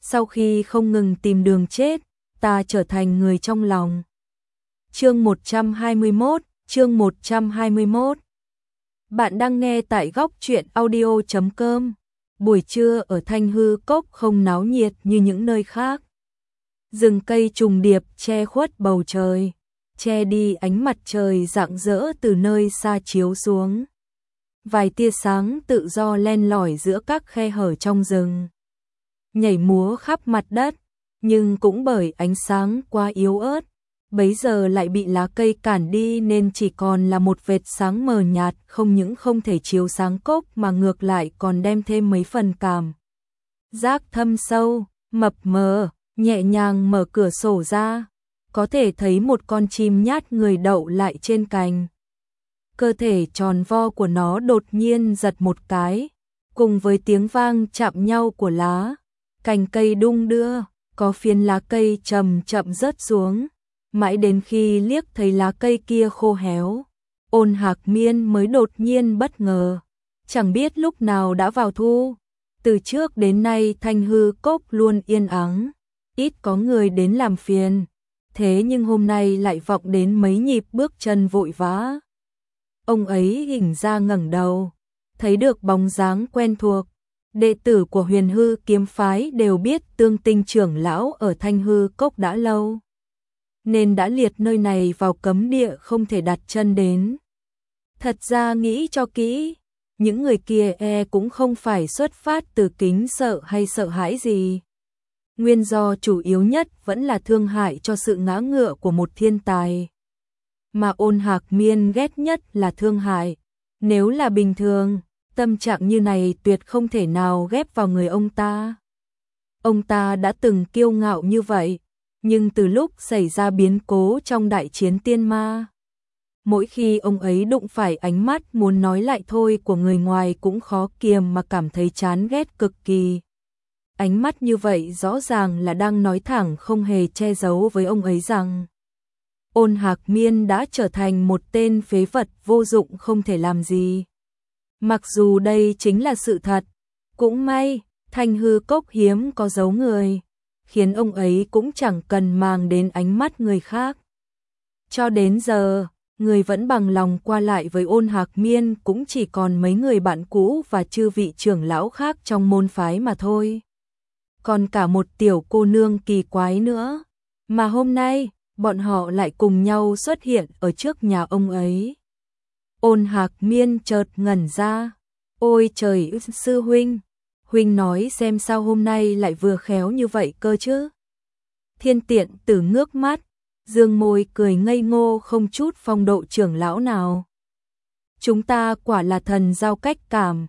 sau khi không ngừng tìm đường chết, ta trở thành người trong lòng. Chương 121, chương 121. Bạn đang nghe tại góc truyện audio.com. Buổi trưa ở Thanh Hư Cốc không náo nhiệt như những nơi khác. Rừng cây trùng điệp che khuất bầu trời, che đi ánh mặt trời rạng rỡ từ nơi xa chiếu xuống. Vài tia sáng tự do len lỏi giữa các khe hở trong rừng, nhảy múa khắp mặt đất, nhưng cũng bởi ánh sáng quá yếu ớt, bấy giờ lại bị lá cây cản đi nên chỉ còn là một vệt sáng mờ nhạt, không những không thể chiếu sáng cốc mà ngược lại còn đem thêm mấy phần cảm giác thâm sâu, mập mờ. Nhẹ nhàng mở cửa sổ ra, có thể thấy một con chim nhát người đậu lại trên cành. Cơ thể tròn vo của nó đột nhiên giật một cái, cùng với tiếng vang chạm nhau của lá, cành cây đung đưa, có phiến lá cây chậm chậm rớt xuống, mãi đến khi liếc thấy lá cây kia khô héo, Ôn Hạc Miên mới đột nhiên bất ngờ, chẳng biết lúc nào đã vào thu, từ trước đến nay Thanh Hư Cốc luôn yên ắng, ít có người đến làm phiền, thế nhưng hôm nay lại vọng đến mấy nhịp bước chân vội vã. Ông ấy hình ra ngẩng đầu, thấy được bóng dáng quen thuộc, đệ tử của Huyền Hư kiếm phái đều biết Tương Tinh trưởng lão ở Thanh Hư Cốc đã lâu, nên đã liệt nơi này vào cấm địa không thể đặt chân đến. Thật ra nghĩ cho kỹ, những người kia cũng không phải xuất phát từ kính sợ hay sợ hãi gì. Nguyên do chủ yếu nhất vẫn là thương hại cho sự ngã ngựa của một thiên tài. Mà Ôn Hạc Miên ghét nhất là thương hại. Nếu là bình thường, tâm trạng như này tuyệt không thể nào ghép vào người ông ta. Ông ta đã từng kiêu ngạo như vậy, nhưng từ lúc xảy ra biến cố trong đại chiến tiên ma, mỗi khi ông ấy đụng phải ánh mắt muốn nói lại thôi của người ngoài cũng khó kiềm mà cảm thấy chán ghét cực kỳ. Ánh mắt như vậy rõ ràng là đang nói thẳng không hề che giấu với ông ấy rằng Ôn Hạc Miên đã trở thành một tên phế vật vô dụng không thể làm gì. Mặc dù đây chính là sự thật, cũng may Thanh Hư Cốc hiếm có giấu người, khiến ông ấy cũng chẳng cần màng đến ánh mắt người khác. Cho đến giờ, người vẫn bằng lòng qua lại với Ôn Hạc Miên cũng chỉ còn mấy người bạn cũ và chư vị trưởng lão khác trong môn phái mà thôi. Còn cả một tiểu cô nương kỳ quái nữa, mà hôm nay, bọn họ lại cùng nhau xuất hiện ở trước nhà ông ấy. Ôn Hạc Miên chợt ngẩn ra, ôi trời, sư huynh, huynh nói xem sao hôm nay lại vừa khéo như vậy cơ chứ. Thiên Tiện Tử ngước mắt, dương môi cười ngây ngô không chút phong độ trưởng lão nào. Chúng ta quả là thần giao cách cảm,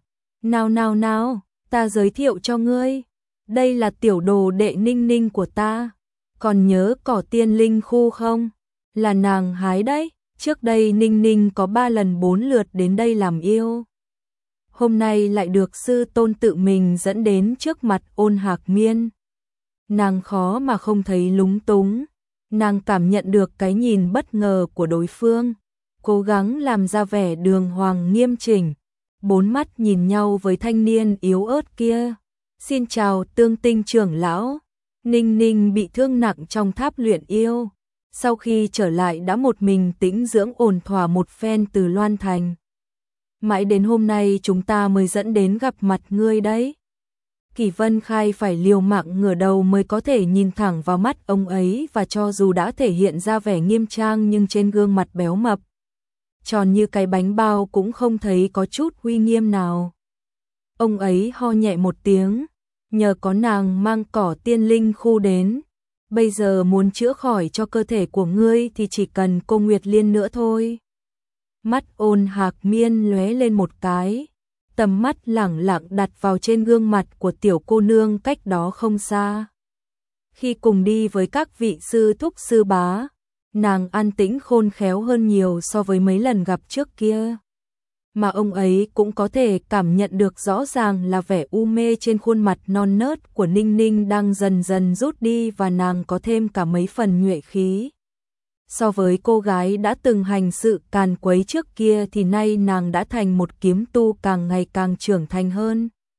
nào, ta giới thiệu cho ngươi. Đây là tiểu đồ đệ Ninh Ninh của ta, còn nhớ cỏ tiên linh khu không? Là nàng hái đấy, trước đây Ninh Ninh có 3 lần 4 lượt đến đây làm yêu. Hôm nay lại được sư tôn tự mình dẫn đến trước mặt Ôn Hạc Miên. Nàng khó mà không thấy lúng túng, nàng cảm nhận được cái nhìn bất ngờ của đối phương, cố gắng làm ra vẻ đường hoàng nghiêm chỉnh, bốn mắt nhìn nhau với thanh niên yếu ớt kia. Xin chào Tương Tinh trưởng lão. Ninh Ninh bị thương nặng trong tháp luyện yêu, sau khi trở lại đã một mình tĩnh dưỡng ổn thỏa một phen từ Loan Thành. Mãi đến hôm nay chúng ta mới dẫn đến gặp mặt ngươi đấy. Kỷ Vân Khai phải liều mạng ngửa đầu mới có thể nhìn thẳng vào mắt ông ấy, và cho dù đã thể hiện ra vẻ nghiêm trang nhưng trên gương mặt béo mập, tròn như cái bánh bao cũng không thấy có chút uy nghiêm nào. Ông ấy ho nhẹ một tiếng, nhờ có nàng mang cỏ tiên linh khu đến, bây giờ muốn chữa khỏi cho cơ thể của ngươi thì chỉ cần cô Nguyệt Liên nữa thôi. Mắt Ôn Hạc Miên lóe lên một cái, tầm mắt lẳng lặng đặt vào trên gương mặt của tiểu cô nương cách đó không xa. Khi cùng đi với các vị sư thúc sư bá, nàng an tĩnh khôn khéo hơn nhiều so với mấy lần gặp trước kia. Mà ông ấy cũng có thể cảm nhận được rõ ràng là vẻ u mê trên khuôn mặt non nớt của Ninh Ninh đang dần dần rút đi, và nàng có thêm cả mấy phần nhuệ khí. So với cô gái đã từng hành sự càn quấy trước kia thì nay nàng đã thành một kiếm tu càng ngày càng trưởng thành hơn.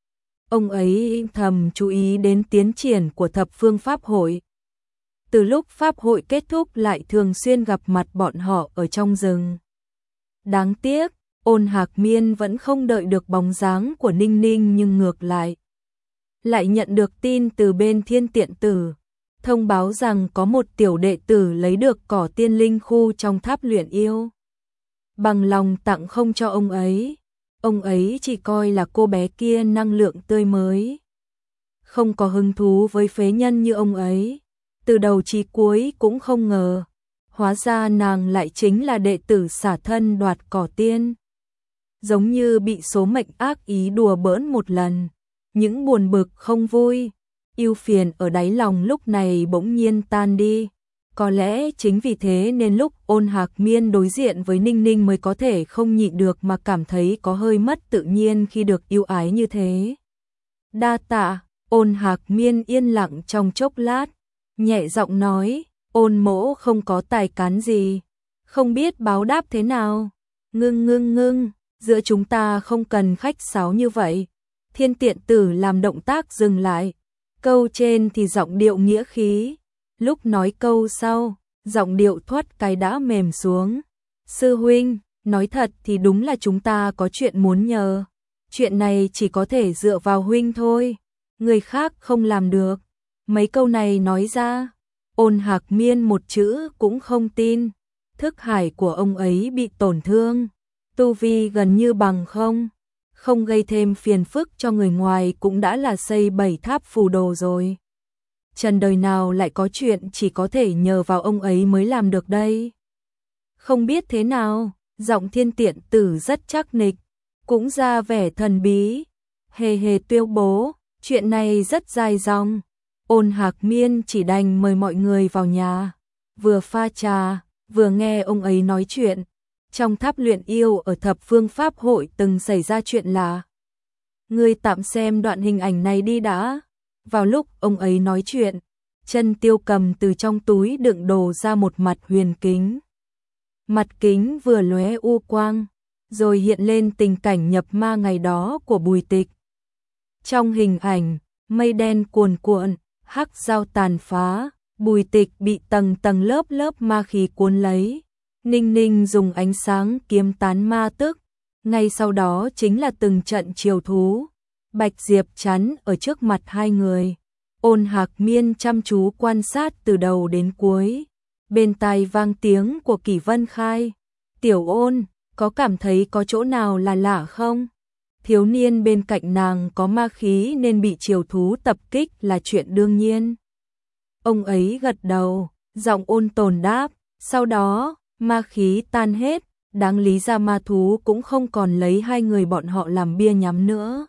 Ông ấy thầm chú ý đến tiến triển của thập phương pháp hội. Từ lúc pháp hội kết thúc lại thường xuyên gặp mặt bọn họ ở trong rừng. Đáng tiếc, Ôn Hạc Miên vẫn không đợi được bóng dáng của Ninh Ninh, nhưng ngược lại nhận được tin từ bên Thiên Tiện Tử, thông báo rằng có một tiểu đệ tử lấy được cỏ tiên linh khu trong tháp luyện yêu. Bằng lòng tặng không cho ông ấy chỉ coi là cô bé kia năng lượng tươi mới. Không có hứng thú với phế nhân như ông ấy, từ đầu chí cuối cũng không ngờ. Hóa ra nàng lại chính là đệ tử xả thân đoạt cỏ tiên. Giống như bị số mệnh ác ý đùa bỡn một lần, những buồn bực không vui, ưu phiền ở đáy lòng lúc này bỗng nhiên tan đi. Có lẽ chính vì thế nên lúc Ôn Hạc Miên đối diện với Ninh Ninh mới có thể không nhịn được mà cảm thấy có hơi mất tự nhiên khi được yêu ái như thế. Đa tạ. Ôn Hạc Miên yên lặng trong chốc lát, nhẹ giọng nói, Ôn mỗ không có tài cán gì, không biết báo đáp thế nào. Ngưng, giữa chúng ta không cần khách sáo như vậy. Thiên Tiện Tử làm động tác dừng lại. Câu trên thì giọng điệu nghĩa khí, lúc nói câu sau, giọng điệu thoát cái đã mềm xuống. Sư huynh, nói thật thì đúng là chúng ta có chuyện muốn nhờ. Chuyện này chỉ có thể dựa vào huynh thôi, người khác không làm được. Mấy câu này nói ra, Ôn Hạc Miên một chữ cũng không tin. Thức hải của ông ấy bị tổn thương, tu vi gần như bằng không gây thêm phiền phức cho người ngoài cũng đã là xây 7 tháp phù đồ rồi. Trần đời nào lại có chuyện chỉ có thể nhờ vào ông ấy mới làm được đây. Không biết thế nào, giọng Thiên Tiện Tử rất chắc nịch, cũng ra vẻ thần bí, hề tuyên bố, chuyện này rất dài dòng. Ôn Hạc Miên chỉ đành mời mọi người vào nhà, vừa pha trà, vừa nghe ông ấy nói chuyện. Trong tháp luyện yêu ở thập phương pháp hội từng xảy ra chuyện lạ. Ngươi tạm xem đoạn hình ảnh này đi đã. Vào lúc ông ấy nói chuyện, Chân Tiêu cầm từ trong túi đựng đồ ra một mặt huyền kính. Mặt kính vừa lóe u quang, rồi hiện lên tình cảnh nhập ma ngày đó của Bùi Tịch. Trong hình ảnh, mây đen cuồn cuộn, hắc giao tàn phá, Bùi Tịch bị tầng tầng lớp ma khí cuốn lấy. Ninh Ninh dùng ánh sáng kiếm tán ma tức, ngay sau đó chính là từng trận triều thú. Bạch Diệp chắn ở trước mặt hai người. Ôn Hạc Miên chăm chú quan sát từ đầu đến cuối. Bên tai vang tiếng của Kỷ Vân Khai. Tiểu Ôn, có cảm thấy có chỗ nào là lạ không? Thiếu niên bên cạnh nàng có ma khí nên bị triều thú tập kích là chuyện đương nhiên. Ông ấy gật đầu, giọng ôn tồn đáp, sau đó ma khí tan hết, đáng lý ra ma thú cũng không còn lấy hai người bọn họ làm bia nhắm nữa.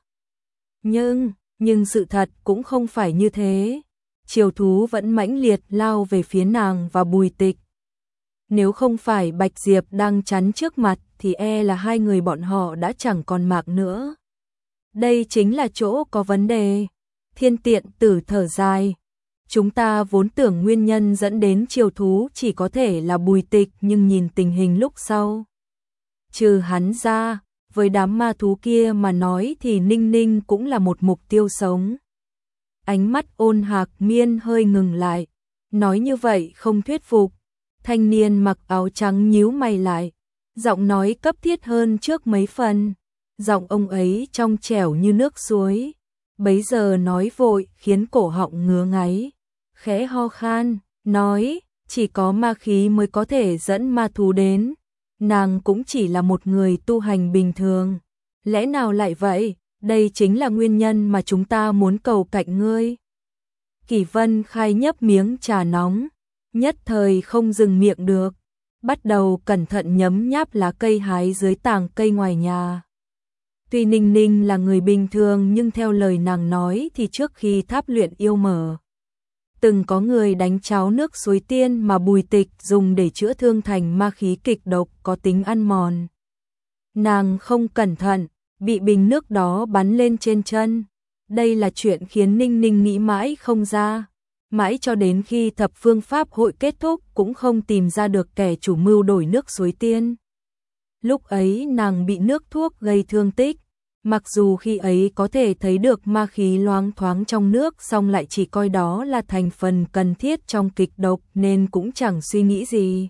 Nhưng sự thật cũng không phải như thế. Triều thú vẫn mãnh liệt lao về phía nàng và Bùi Tịch. Nếu không phải Bạch Diệp đang chắn trước mặt thì là hai người bọn họ đã chẳng còn mạng nữa. Đây chính là chỗ có vấn đề. Thiên Tiện Tử thở dài. Chúng ta vốn tưởng nguyên nhân dẫn đến triều thú chỉ có thể là Bùi Tịch, nhưng nhìn tình hình lúc sau, trừ hắn ra, với đám ma thú kia mà nói thì Ninh Ninh cũng là một mục tiêu sống. Ánh mắt Ôn Hạc Miên hơi ngừng lại, nói như vậy không thuyết phục. Thanh niên mặc áo trắng nhíu mày lại, giọng nói cấp thiết hơn trước mấy phần. Giọng ông ấy trong trẻo như nước suối, bấy giờ nói vội khiến cổ họng ngứa ngáy. Khẽ ho khan, nói, chỉ có ma khí mới có thể dẫn ma thú đến. Nàng cũng chỉ là một người tu hành bình thường. Lẽ nào lại vậy? Đây chính là nguyên nhân mà chúng ta muốn cầu cạnh ngươi. Kỷ Vân Khai nhấp miếng trà nóng, nhất thời không dừng miệng được, bắt đầu cẩn thận nhấm nháp lá cây hái dưới tàng cây ngoài nhà. Tuy Ninh Ninh là người bình thường nhưng theo lời nàng nói thì trước khi tháp luyện yêu mở, từng có người đánh cháo nước suối tiên mà Bùi Tịch dùng để chữa thương thành ma khí kịch độc có tính ăn mòn. Nàng không cẩn thận, bị bình nước đó bắn lên trên chân. Đây là chuyện khiến Ninh Ninh nghĩ mãi không ra. Mãi cho đến khi thập phương pháp hội kết thúc cũng không tìm ra được kẻ chủ mưu đổi nước suối tiên. Lúc ấy nàng bị nước thuốc gây thương tích, Mặc dù khi ấy có thể thấy được ma khí loáng thoáng trong nước, song lại chỉ coi đó là thành phần cần thiết trong kịch độc nên cũng chẳng suy nghĩ gì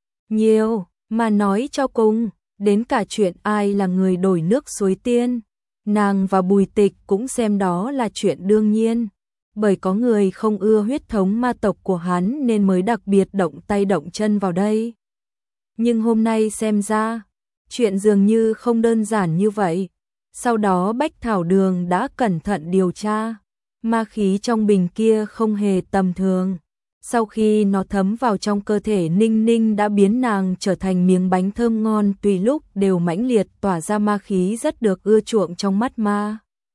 nhiều, mà nói cho cùng, đến cả chuyện ai là người đổi nước suối tiên, nàng và Bùi Tịch cũng xem đó là chuyện đương nhiên, bởi có người không ưa huyết thống ma tộc của hắn nên mới đặc biệt động tay động chân vào đây. Nhưng hôm nay xem ra, chuyện dường như không đơn giản như vậy. Sau đó Bách Thảo Đường đã cẩn thận điều tra, ma khí trong bình kia không hề tầm thường. Sau khi nó thấm vào trong cơ thể Ninh Ninh đã biến nàng trở thành miếng bánh thơm ngon, tùy lúc đều mãnh liệt tỏa ra ma khí rất được ưa chuộng trong mắt ma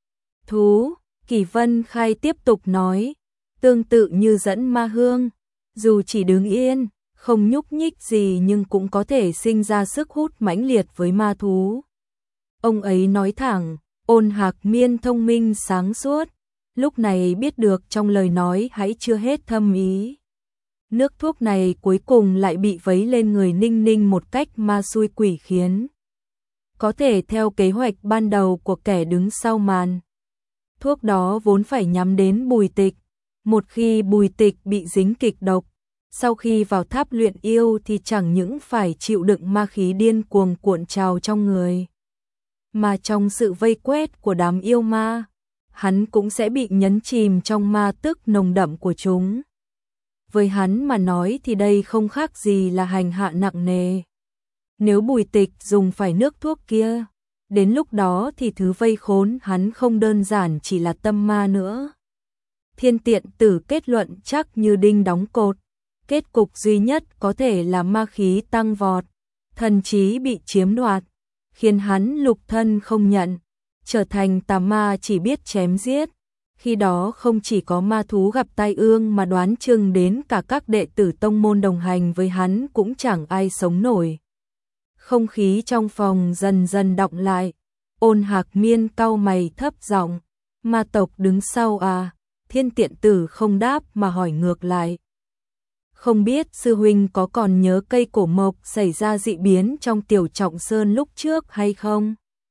thú. Kỷ Vân Khai tiếp tục nói, tương tự như dẫn ma hương, dù chỉ đứng yên, không nhúc nhích gì nhưng cũng có thể sinh ra sức hút mãnh liệt với ma thú. Ông ấy nói thẳng, Ôn Hạc Miên thông minh sáng suốt, lúc này biết được trong lời nói hãy chưa hết thâm ý. Nước thuốc này cuối cùng lại bị vấy lên người Ninh Ninh một cách ma xui quỷ khiến. Có thể theo kế hoạch ban đầu của kẻ đứng sau màn. Thuốc đó vốn phải nhắm đến Bùi Tịch. Một khi Bùi Tịch bị dính kịch độc, sau khi vào tháp luyện yêu thì chẳng những phải chịu đựng ma khí điên cuồng cuộn trào trong người, mà trong sự vây quét của đám yêu ma, hắn cũng sẽ bị nhấn chìm trong ma tức nồng đậm của chúng. Với hắn mà nói thì đây không khác gì là hành hạ nặng nề. Nếu Bùi Tịch dùng phải nước thuốc kia, đến lúc đó thì thứ vây khốn hắn không đơn giản chỉ là tâm ma nữa. Thiên Tiện Tử kết luận chắc như đinh đóng cột, kết cục duy nhất có thể là ma khí tăng vọt, thần trí bị chiếm đoạt, khiến hắn lục thân không nhận, trở thành tà ma chỉ biết chém giết. Khi đó không chỉ có ma thú gặp tai ương mà đoán chừng đến cả các đệ tử tông môn đồng hành với hắn cũng chẳng ai sống nổi. Không khí trong phòng dần dần đọng lại, Ôn Hạc Miên cau mày thấp giọng, ma tộc đứng sau à? Thiên Tiện Tử không đáp mà hỏi ngược lại. Không biết sư huynh có còn nhớ cây cổ mộc xảy ra dị biến trong Tiểu Trọng Sơn lúc trước hay không?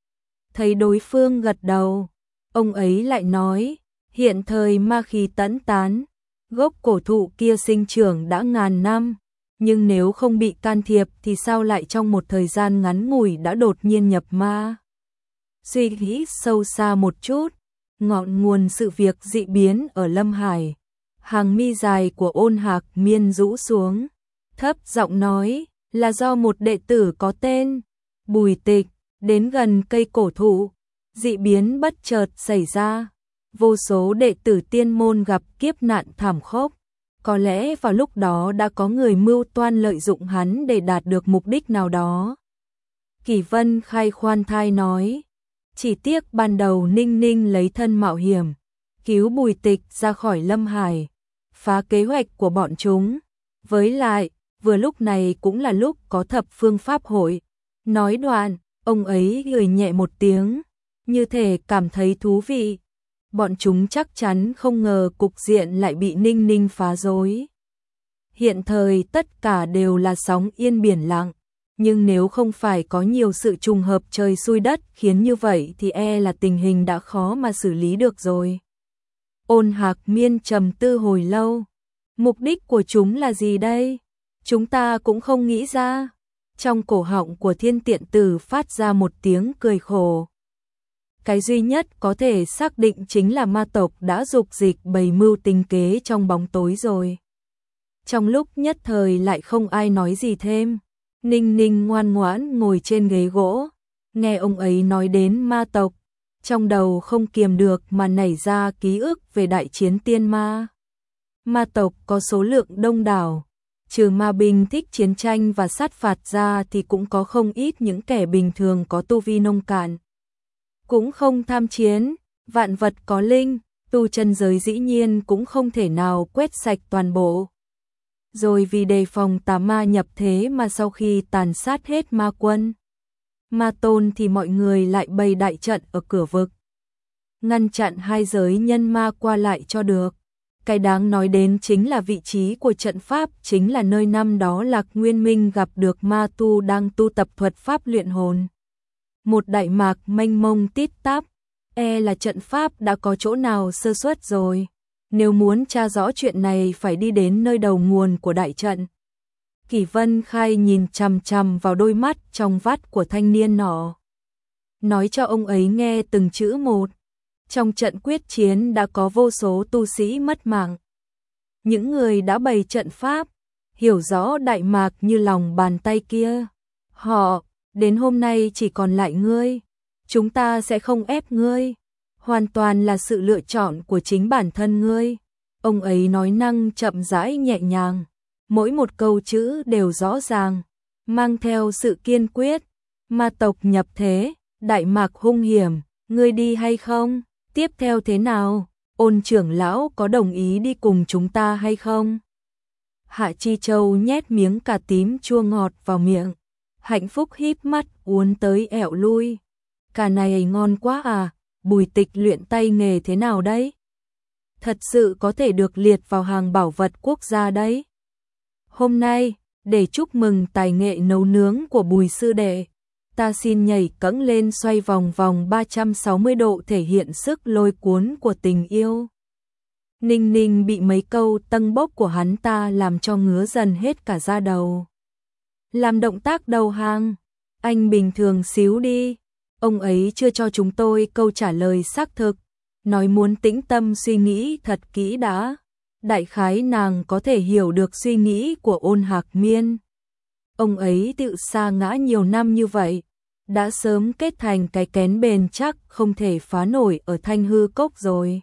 Thấy đối phương gật đầu, ông ấy lại nói, hiện thời ma khí tẫn tán, gốc cổ thụ kia sinh trưởng đã ngàn năm, nhưng nếu không bị can thiệp thì sao lại trong một thời gian ngắn ngủi đã đột nhiên nhập ma? Suy nghĩ sâu xa một chút, ngọn nguồn sự việc dị biến ở Lâm Hải, hàng mi dài của Ôn Hạc Miên rũ xuống, thấp giọng nói, là do một đệ tử có tên Bùi Tịch đến gần cây cổ thụ, dị biến bất chợt xảy ra, vô số đệ tử tiên môn gặp kiếp nạn thảm khốc. Có lẽ vào lúc đó đã có người mưu toan lợi dụng hắn để đạt được mục đích nào đó. Kỷ Vân Khai khoan thai nói, chỉ tiếc ban đầu Ninh Ninh lấy thân mạo hiểm, cứu Bùi Tịch ra khỏi Lâm Hải, phá kế hoạch của bọn chúng. Với lại, vừa lúc này cũng là lúc có thập phương pháp hội. Nói đoạn, ông ấy gửi nhẹ một tiếng, như thể cảm thấy thú vị. Bọn chúng chắc chắn không ngờ cục diện lại bị Ninh Ninh phá rối. Hiện thời tất cả đều là sóng yên biển lặng, nhưng nếu không phải có nhiều sự trùng hợp trời xui đất khiến như vậy thì là tình hình đã khó mà xử lý được rồi. Ôn Hạc Miên trầm tư hồi lâu, mục đích của chúng là gì đây? Chúng ta cũng không nghĩ ra. Trong cổ họng của Thiên Tiện Tử phát ra một tiếng cười khổ. Cái duy nhất có thể xác định chính là ma tộc đã dục dịch bày mưu tính kế trong bóng tối rồi. Trong lúc nhất thời lại không ai nói gì thêm, Ninh Ninh ngoan ngoãn ngồi trên ghế gỗ, nghe ông ấy nói đến ma tộc, trong đầu không kiềm được mà nảy ra ký ức về đại chiến tiên ma. Ma tộc có số lượng đông đảo, trừ ma binh thích chiến tranh và sát phạt ra thì cũng có không ít những kẻ bình thường có tu vi nông cạn. Cũng không tham chiến, vạn vật có linh, tu chân giới dĩ nhiên cũng không thể nào quét sạch toàn bộ. Rồi vì đề phòng tà ma nhập thế mà sau khi tàn sát hết ma quân, ma tôn thì mọi người lại bày đại trận ở cửa vực, ngăn chặn hai giới nhân ma qua lại cho được. Cái đáng nói đến chính là vị trí của trận pháp chính là nơi năm đó Lạc Nguyên Minh gặp được ma tu đang tu tập thuật pháp luyện hồn. một đại mạc mênh mông tít tắp, là trận pháp đã có chỗ nào sơ suất rồi. Nếu muốn tra rõ chuyện này phải đi đến nơi đầu nguồn của đại trận. Kỷ Vân Khai nhìn chằm chằm vào đôi mắt trong vắt của thanh niên nọ. Nói cho ông ấy nghe từng chữ một. Trong trận quyết chiến đã có vô số tu sĩ mất mạng. Những người đã bày trận pháp, hiểu rõ đại mạc như lòng bàn tay kia. Họ, đến hôm nay chỉ còn lại ngươi. Chúng ta sẽ không ép ngươi. Hoàn toàn là sự lựa chọn của chính bản thân ngươi. Ông ấy nói năng chậm rãi nhẹ nhàng. Mỗi một câu chữ đều rõ ràng, mang theo sự kiên quyết. Ma tộc nhập thế, đại mạc hung hiểm, ngươi đi hay không? Tiếp theo thế nào? Ôn trưởng lão có đồng ý đi cùng chúng ta hay không? Hạ Chi Châu nhét miếng cà tím chua ngọt vào miệng. Hạnh phúc híp mắt uốn tới ẹo lui. Cà này ngon quá à, Bùi Tịch luyện tay nghề thế nào đấy? Thật sự có thể được liệt vào hàng bảo vật quốc gia đấy. Hôm nay, để chúc mừng tài nghệ nấu nướng của Bùi sư đệ, ta xin nhảy cẫng lên xoay vòng vòng 360 độ thể hiện sức lôi cuốn của tình yêu. Ninh Ninh bị mấy câu tâng bốc của hắn ta làm cho ngứa dần hết cả da đầu. Làm động tác đầu hàng, anh bình thường xíu đi, ông ấy chưa cho chúng tôi câu trả lời xác thực, nói muốn tĩnh tâm suy nghĩ thật kỹ đã. Đại khái nàng có thể hiểu được suy nghĩ của Ôn Hạc Miên. Ông ấy tự sa ngã nhiều năm như vậy, đã sớm kết thành cái kén bền chắc không thể phá nổi ở Thanh Hư Cốc rồi.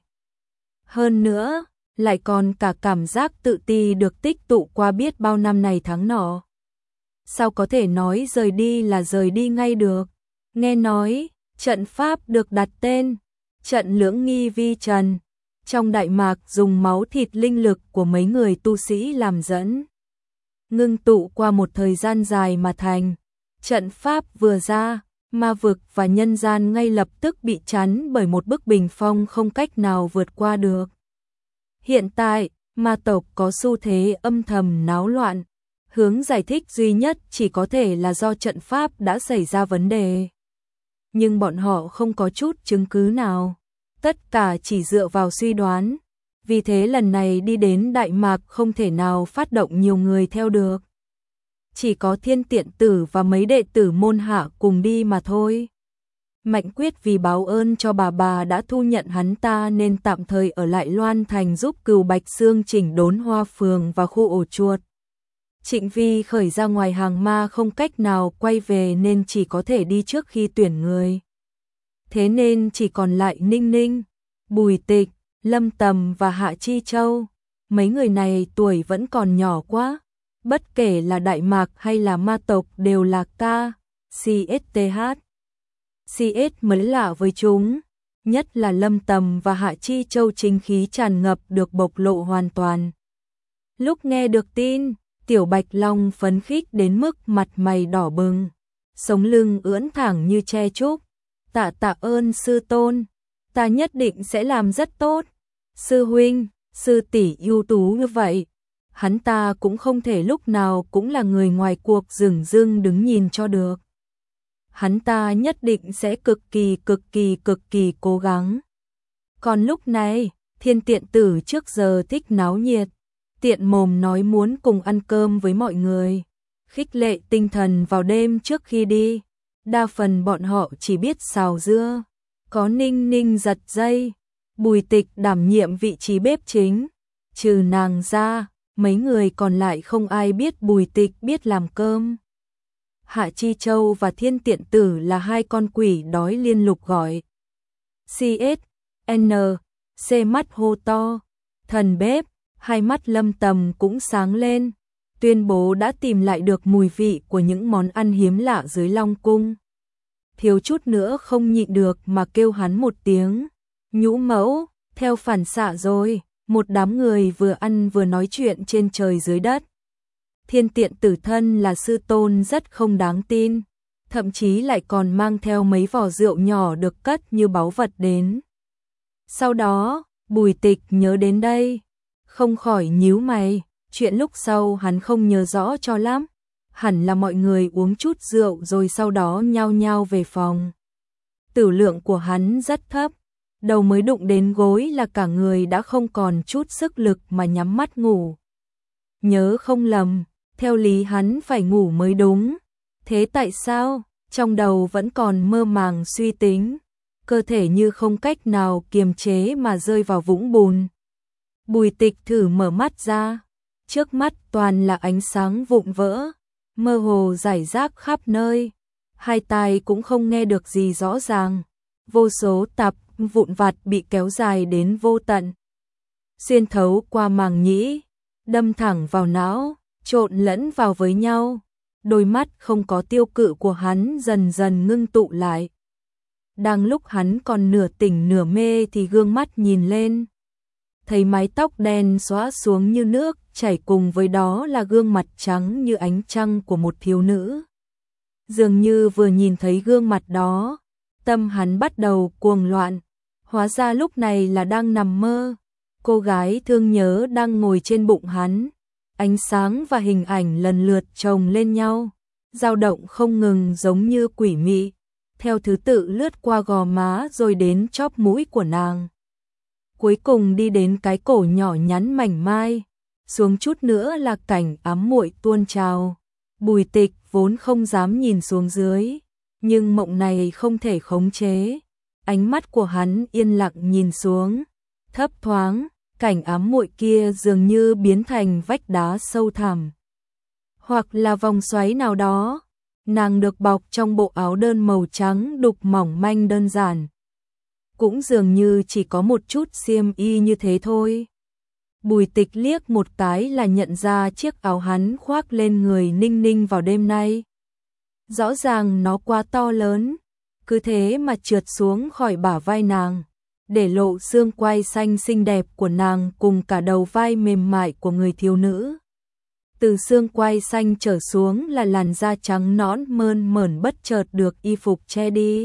Hơn nữa, lại còn cả cảm giác tự ti được tích tụ qua biết bao năm này tháng nọ. Sao có thể nói rời đi là rời đi ngay được? Nghe nói, trận pháp được đặt tên, trận Lưỡng Nghi Vi Trần. Trong đại mạc dùng máu thịt linh lực của mấy người tu sĩ làm dẫn. Ngưng tụ qua một thời gian dài mà thành. Trận pháp vừa ra, ma vực và nhân gian ngay lập tức bị chắn bởi một bức bình phong không cách nào vượt qua được. Hiện tại, ma tộc có xu thế âm thầm náo loạn. Hướng giải thích duy nhất chỉ có thể là do trận pháp đã xảy ra vấn đề. Nhưng bọn họ không có chút chứng cứ nào. Tất cả chỉ dựa vào suy đoán. Vì thế lần này đi đến Đại Mạc không thể nào phát động nhiều người theo được. Chỉ có Thiên Tiện Tử và mấy đệ tử môn hạ cùng đi mà thôi. Mạnh Quyết vì báo ơn cho bà đã thu nhận hắn ta nên tạm thời ở lại Loan Thành giúp Cừu Bạch Xương chỉnh đốn Hoa Phường và khu ổ chuột. Trịnh Vi khởi ra ngoài hàng ma không cách nào quay về nên chỉ có thể đi trước khi tuyển người. Thế nên chỉ còn lại Ninh Ninh, Bùi Tịch, Lâm Tầm và Hạ Chi Châu. Mấy người này tuổi vẫn còn nhỏ quá. Bất kể là Đại Mạc hay là ma tộc đều là CSTH. CS mới lạ với chúng. Nhất là Lâm Tầm và Hạ Chi Châu chính khí tràn ngập được bộc lộ hoàn toàn. Lúc nghe được tin, Tiểu Bạch Long phấn khích đến mức mặt mày đỏ bừng. Sống lưng ưỡn thẳng như tre trúc. Tạ ơn sư tôn, ta nhất định sẽ làm rất tốt. Sư huynh, sư tỷ ưu tú như vậy, hắn ta cũng không thể lúc nào cũng là người ngoài cuộc dửng dưng đứng nhìn cho được. Hắn ta nhất định sẽ cực kỳ cố gắng. Còn lúc này, Thiên Tiện Tử trước giờ thích náo nhiệt, tiện mồm nói muốn cùng ăn cơm với mọi người, khích lệ tinh thần vào đêm trước khi đi. Đa phần bọn họ chỉ biết xào dưa, có Ninh Ninh giật dây, Bùi Tịch đảm nhiệm vị trí bếp chính. Trừ nàng ra, mấy người còn lại không ai biết Bùi Tịch biết làm cơm. Hạ Chi Châu và Thiên Tiện Tử là hai con quỷ đói liên lục gọi. C mắt hô to, thần bếp, hai mắt Lâm Tầm cũng sáng lên, tuyên bố đã tìm lại được mùi vị của những món ăn hiếm lạ dưới Long Cung. Thiếu chút nữa không nhịn được mà kêu hắn một tiếng, nhũ mẫu, theo phản xạ rồi, một đám người vừa ăn vừa nói chuyện trên trời dưới đất. Thiên Tiện Tử thân là sư tôn rất không đáng tin, thậm chí lại còn mang theo mấy vò rượu nhỏ được cất như báu vật đến. Sau đó, Bùi Tịch nhớ đến đây, không khỏi nhíu mày, chuyện lúc sau hắn không nhớ rõ cho lắm. hẳn là mọi người uống chút rượu rồi sau đó nhao nhao về phòng. Tử lượng của hắn rất thấp, đầu mới đụng đến gối là cả người đã không còn chút sức lực mà nhắm mắt ngủ. Nhớ không lầm, theo lý hắn phải ngủ mới đúng. Thế tại sao? Trong đầu vẫn còn mơ màng suy tính, cơ thể như không cách nào kiềm chế mà rơi vào vũng bùn. Bùi Tịch thử mở mắt ra, trước mắt toàn là ánh sáng vụn vỡ, mơ hồ rải rác khắp nơi, hai tai cũng không nghe được gì rõ ràng, vô số tạp vụn vặt bị kéo dài đến vô tận, xuyên thấu qua màng nhĩ, đâm thẳng vào não, trộn lẫn vào với nhau. Đôi mắt không có tiêu cự của hắn dần dần ngưng tụ lại. Đang lúc hắn còn nửa tỉnh nửa mê thì gương mắt nhìn lên, thấy mái tóc đen xõa xuống như nước chảy, cùng với đó là gương mặt trắng như ánh trăng của một thiếu nữ. Dường như vừa nhìn thấy gương mặt đó, tâm hắn bắt đầu cuồng loạn, hóa ra lúc này là đang nằm mơ. Cô gái thương nhớ đang ngồi trên bụng hắn, ánh sáng và hình ảnh lần lượt chồng lên nhau, dao động không ngừng giống như quỷ mị, theo thứ tự lướt qua gò má rồi đến chóp mũi của nàng. Cuối cùng đi đến cái cổ nhỏ nhắn mảnh mai, xuống chút nữa là cảnh ám muội tuôn trào. Bùi Tịch vốn không dám nhìn xuống dưới, nhưng mộng này không thể khống chế. Ánh mắt của hắn yên lặng nhìn xuống, thấp thoáng, cảnh ám muội kia dường như biến thành vách đá sâu thẳm, hoặc là vòng xoáy nào đó. Nàng được bọc trong bộ áo đơn màu trắng đục mỏng manh đơn giản, cũng dường như chỉ có một chút xiêm y như thế thôi. Bùi Tịch liếc một cái là nhận ra chiếc áo hắn khoác lên người Ninh Ninh vào đêm nay. Rõ ràng nó quá to lớn, cứ thế mà trượt xuống khỏi bả vai nàng, để lộ xương quai xanh xinh đẹp của nàng cùng cả đầu vai mềm mại của người thiếu nữ. Từ xương quai xanh trở xuống là làn da trắng nõn mơn mởn bất chợt được y phục che đi.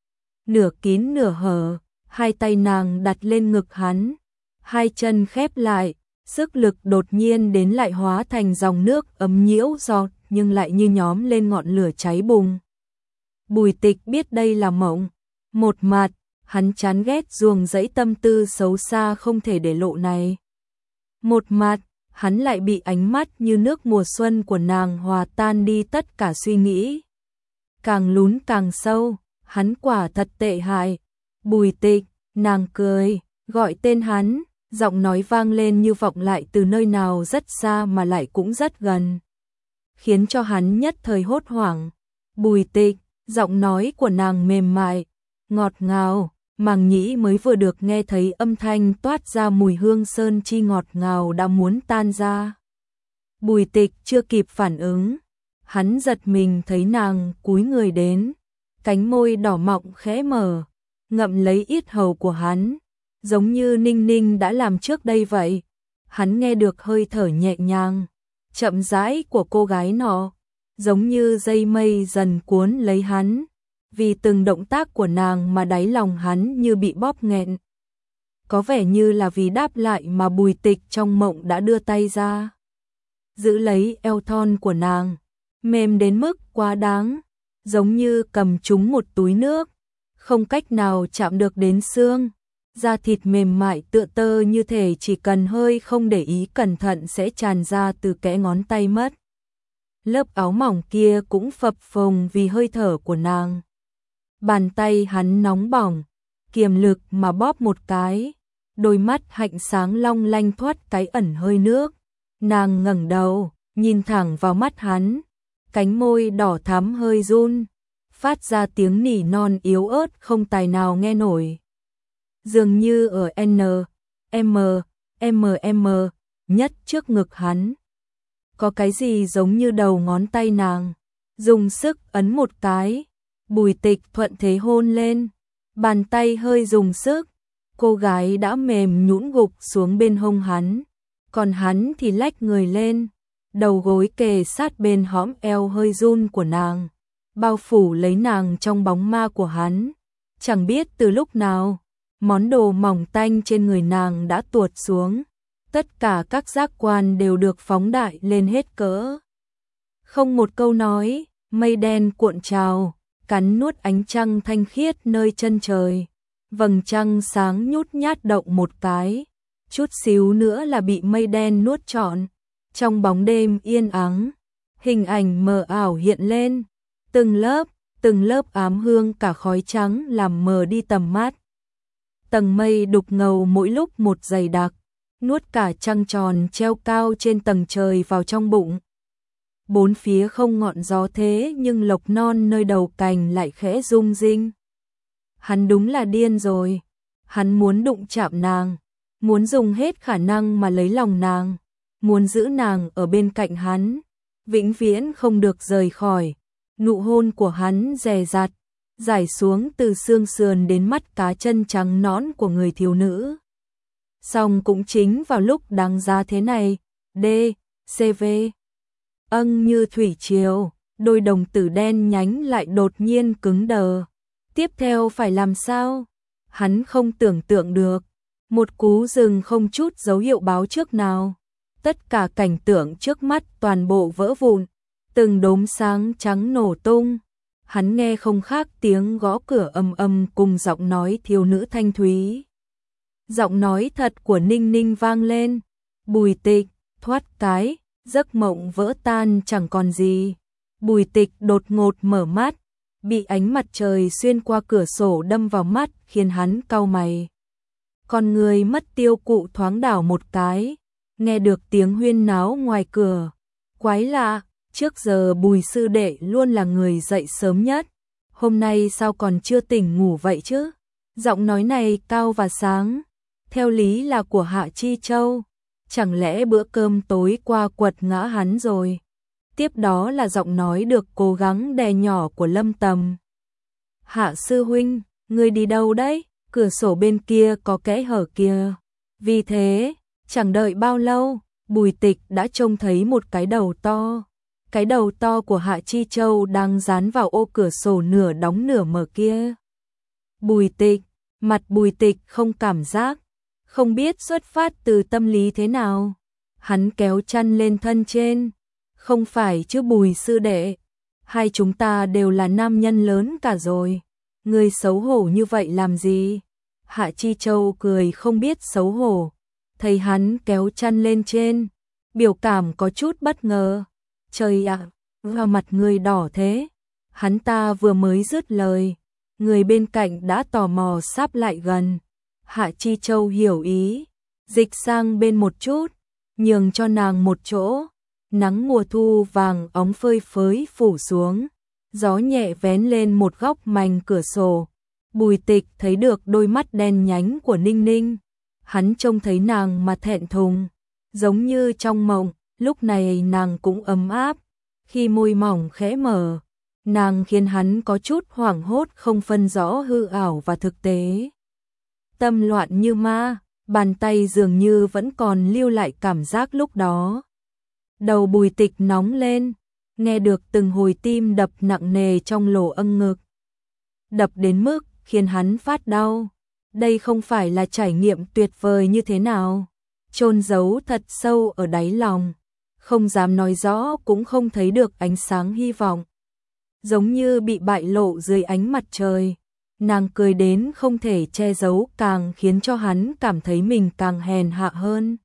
Nửa kín nửa hở, hai tay nàng đặt lên ngực hắn, hai chân khép lại, sức lực đột nhiên đến lại hóa thành dòng nước ấm nhiễu giọt nhưng lại như nhóm lên ngọn lửa cháy bùng. Bùi Tịch biết đây là mộng, một mặt, hắn chán ghét ruồng rẫy tâm tư xấu xa không thể để lộ này. Một mặt, hắn lại bị ánh mắt như nước mùa xuân của nàng hòa tan đi tất cả suy nghĩ. Càng lún càng sâu, hắn quả thật tệ hại. Bùi Tịch, nàng cười, gọi tên hắn, giọng nói vang lên như vọng lại từ nơi nào rất xa mà lại cũng rất gần, khiến cho hắn nhất thời hốt hoảng. Bùi Tịch, giọng nói của nàng mềm mại, ngọt ngào, màng nhĩ mới vừa được nghe thấy âm thanh toát ra mùi hương sơn chi ngọt ngào đã muốn tan ra. Bùi Tịch chưa kịp phản ứng, hắn giật mình thấy nàng cúi người đến, cánh môi đỏ mọng khẽ mở, ngậm lấy yết hầu của hắn, giống như Ninh Ninh đã làm trước đây vậy. Hắn nghe được hơi thở nhẹ nhàng, chậm rãi của cô gái nọ, giống như dây mây dần cuốn lấy hắn. Vì từng động tác của nàng mà đáy lòng hắn như bị bóp nghẹn. Có vẻ như là vì đáp lại mà Bùi Tịch trong mộng đã đưa tay ra, giữ lấy eo thon của nàng, mềm đến mức quá đáng, giống như cầm trúng một túi nước, không cách nào chạm được đến xương, da thịt mềm mại tựa tơ như thể chỉ cần hơi không để ý cẩn thận sẽ tràn ra từ kẽ ngón tay mất. Lớp áo mỏng kia cũng phập phồng vì hơi thở của nàng. Bàn tay hắn nóng bỏng, kiềm lực mà bóp một cái, đôi mắt hạnh sáng long lanh thoát cái ẩn hơi nước. Nàng ngẩng đầu, nhìn thẳng vào mắt hắn, cánh môi đỏ thắm hơi run, phát ra tiếng nỉ non yếu ớt không tài nào nghe nổi. Dường như ở M nhất trước ngực hắn, có cái gì giống như đầu ngón tay nàng, dùng sức ấn một cái. Bùi Tịch thuận thế hôn lên, bàn tay hơi dùng sức, cô gái đã mềm nhũn gục xuống bên hông hắn, còn hắn thì lách người lên, đầu gối kề sát bên hõm eo hơi run của nàng, bao phủ lấy nàng trong bóng ma của hắn. Chẳng biết từ lúc nào, món đồ mỏng tanh trên người nàng đã tuột xuống, tất cả các giác quan đều được phóng đại lên hết cỡ. Không một câu nói, mây đen cuộn trào, cắn nuốt ánh trăng thanh khiết nơi chân trời. Vầng trăng sáng nhút nhát động một cái, chút xíu nữa là bị mây đen nuốt trọn. Trong bóng đêm yên ắng, hình ảnh mờ ảo hiện lên, từng lớp ám hương cả khói trắng làm mờ đi tầm mắt. Tầng mây đục ngầu mỗi lúc một dày đặc, nuốt cả trăng tròn treo cao trên tầng trời vào trong bụng. Bốn phía không ngọn gió thế nhưng lộc non nơi đầu cành lại khẽ rung rinh. Hắn đúng là điên rồi, hắn muốn đụng chạm nàng, muốn dùng hết khả năng mà lấy lòng nàng, muốn giữ nàng ở bên cạnh hắn, vĩnh viễn không được rời khỏi. Nụ hôn của hắn dè dặt, rải xuống từ xương sườn đến mắt cá chân trắng nõn của người thiếu nữ. Song cũng chính vào lúc đáng giá thế này, D.C.V. Như thủy triều, đôi đồng tử đen nhánh lại đột nhiên cứng đờ. Tiếp theo phải làm sao? Hắn không tưởng tượng được. Một cú dừng không chút dấu hiệu báo trước nào. Tất cả cảnh tượng trước mắt toàn bộ vỡ vụn, từng đốm sáng trắng nổ tung. Hắn nghe không khác tiếng gõ cửa ầm ầm cùng giọng nói thiếu nữ thanh thúy. Giọng nói thật của Ninh Ninh vang lên. Bùi Tịch, thoát cái, giấc mộng vỡ tan chẳng còn gì. Bùi Tịch đột ngột mở mắt, bị ánh mặt trời xuyên qua cửa sổ đâm vào mắt khiến hắn cau mày. Con người mất tiêu cụ thoáng đảo một cái, nghe được tiếng huyên náo ngoài cửa. Quái lạ, trước giờ Bùi sư đệ luôn là người dậy sớm nhất, hôm nay sao còn chưa tỉnh ngủ vậy chứ? Giọng nói này cao và sáng, theo lý là của Hạ Chi Châu, chẳng lẽ bữa cơm tối qua quật ngã hắn rồi? Tiếp đó là giọng nói được cố gắng đè nhỏ của Lâm Tầm. Hạ sư huynh, ngươi đi đâu đấy? Cửa sổ bên kia có kẽ hở kia. Vì thế, chẳng đợi bao lâu, Bùi Tịch đã trông thấy một cái đầu to. Cái đầu to của Hạ Chi Châu đang dán vào ô cửa sổ nửa đóng nửa mở kia. Bùi Tịch, mặt Bùi Tịch không cảm giác, không biết xuất phát từ tâm lý thế nào. Hắn kéo chăn lên thân trên. Không phải chứ Bùi sư đệ, hai chúng ta đều là nam nhân lớn cả rồi. Ngươi xấu hổ như vậy làm gì? Hạ Chi Châu cười không biết xấu hổ. Thấy hắn kéo chăn lên trên, biểu cảm có chút bất ngờ. Trời ạ, vào mặt ngươi đỏ thế. Hắn ta vừa mới dứt lời, người bên cạnh đã tò mò sáp lại gần. Hạ Chi Châu hiểu ý, dịch sang bên một chút, nhường cho nàng một chỗ. Nắng mùa thu vàng óng phơi phới phủ xuống, gió nhẹ vén lên một góc mảnh cửa sổ. Bùi Tịch thấy được đôi mắt đen nhánh của Ninh Ninh. Hắn trông thấy nàng mà thẹn thùng, giống như trong mộng, lúc này nàng cũng ấm áp. Khi môi mỏng khẽ mở, nàng khiến hắn có chút hoảng hốt không phân rõ hư ảo và thực tế. Tâm loạn như ma, bàn tay dường như vẫn còn lưu lại cảm giác lúc đó. Đầu Bùi Tịch nóng lên, nghe được từng hồi tim đập nặng nề trong lỗ âng ngực. Đập đến mức khiến hắn phát đau. Đây không phải là trải nghiệm tuyệt vời như thế nào? Chôn giấu thật sâu ở đáy lòng, không dám nói rõ cũng không thấy được ánh sáng hy vọng. Giống như bị bại lộ dưới ánh mặt trời. Nàng cười đến không thể che giấu càng khiến cho hắn cảm thấy mình càng hèn hạ hơn.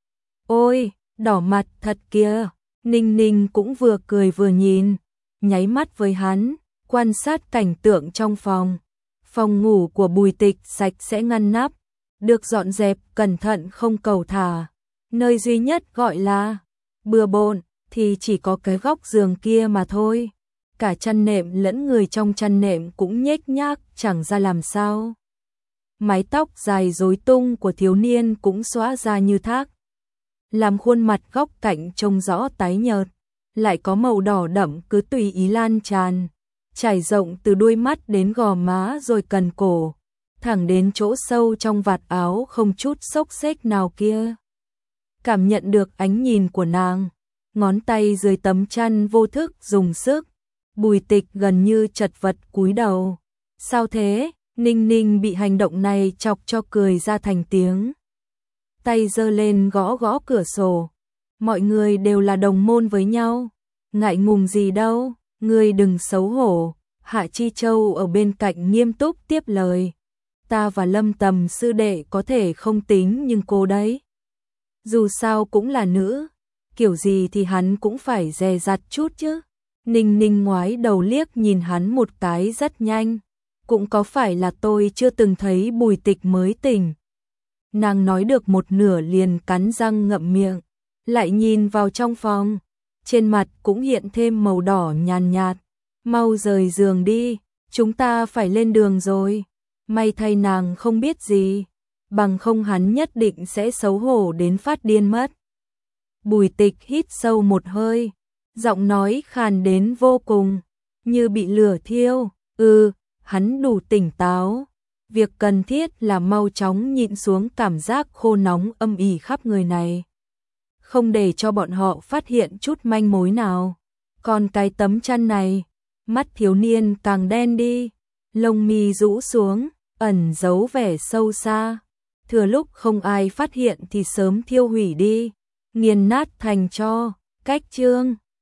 Ôi! Đỏ mặt thật kìa. Ninh Ninh cũng vừa cười vừa nhìn, nháy mắt với hắn, quan sát cảnh tượng trong phòng. Phòng ngủ của Bùi Tịch sạch sẽ ngăn nắp, được dọn dẹp cẩn thận không cầu thả. Nơi duy nhất gọi là bừa bộn thì chỉ có cái góc giường kia mà thôi. Cả chăn nệm lẫn người trong chăn nệm cũng nhếch nhác chẳng ra làm sao. Mái tóc dài rối tung của thiếu niên cũng xõa ra như thác, làm khuôn mặt góc cạnh trông rõ tái nhợt, lại có màu đỏ đậm cứ tùy ý lan tràn, trải rộng từ đuôi mắt đến gò má rồi cần cổ, thẳng đến chỗ sâu trong vạt áo không chút xốc xếch nào kia. Cảm nhận được ánh nhìn của nàng, ngón tay dưới tấm chăn vô thức dùng sức, Bùi Tịch gần như chật vật cúi đầu. Sao thế? Ninh Ninh bị hành động này chọc cho cười ra thành tiếng. Tay giơ lên gõ gõ cửa sổ. Mọi người đều là đồng môn với nhau. ngại ngùng gì đâu, ngươi đừng xấu hổ. Hạ Chi Châu ở bên cạnh nghiêm túc tiếp lời. Ta và Lâm Tầm sư đệ có thể không tính nhưng cô đấy. Dù sao cũng là nữ, kiểu gì thì hắn cũng phải dè dặt chút chứ. Ninh Ninh ngoái đầu liếc nhìn hắn một cái rất nhanh. Cũng có phải là tôi chưa từng thấy Bùi Tịch mới tỉnh. Nàng nói được một nửa liền cắn răng ngậm miệng, lại nhìn vào trong phòng. Trên mặt cũng hiện thêm màu đỏ nhàn nhạt. Mau rời giường đi, chúng ta phải lên đường rồi. May thay nàng không biết gì, bằng không hắn nhất định sẽ xấu hổ đến phát điên mất. Bùi Tịch hít sâu một hơi, giọng nói khàn đến vô cùng, như bị lửa thiêu. Hắn đủ tỉnh táo. Việc cần thiết là mau chóng nhịn xuống cảm giác khô nóng âm ỉ khắp người này. Không để cho bọn họ phát hiện chút manh mối nào. Còn cái tấm chăn này, mắt thiếu niên càng đen đi, lông mi rũ xuống, ẩn giấu vẻ sâu xa. Thừa lúc không ai phát hiện thì sớm thiêu hủy đi, nghiền nát thành tro. Cách chương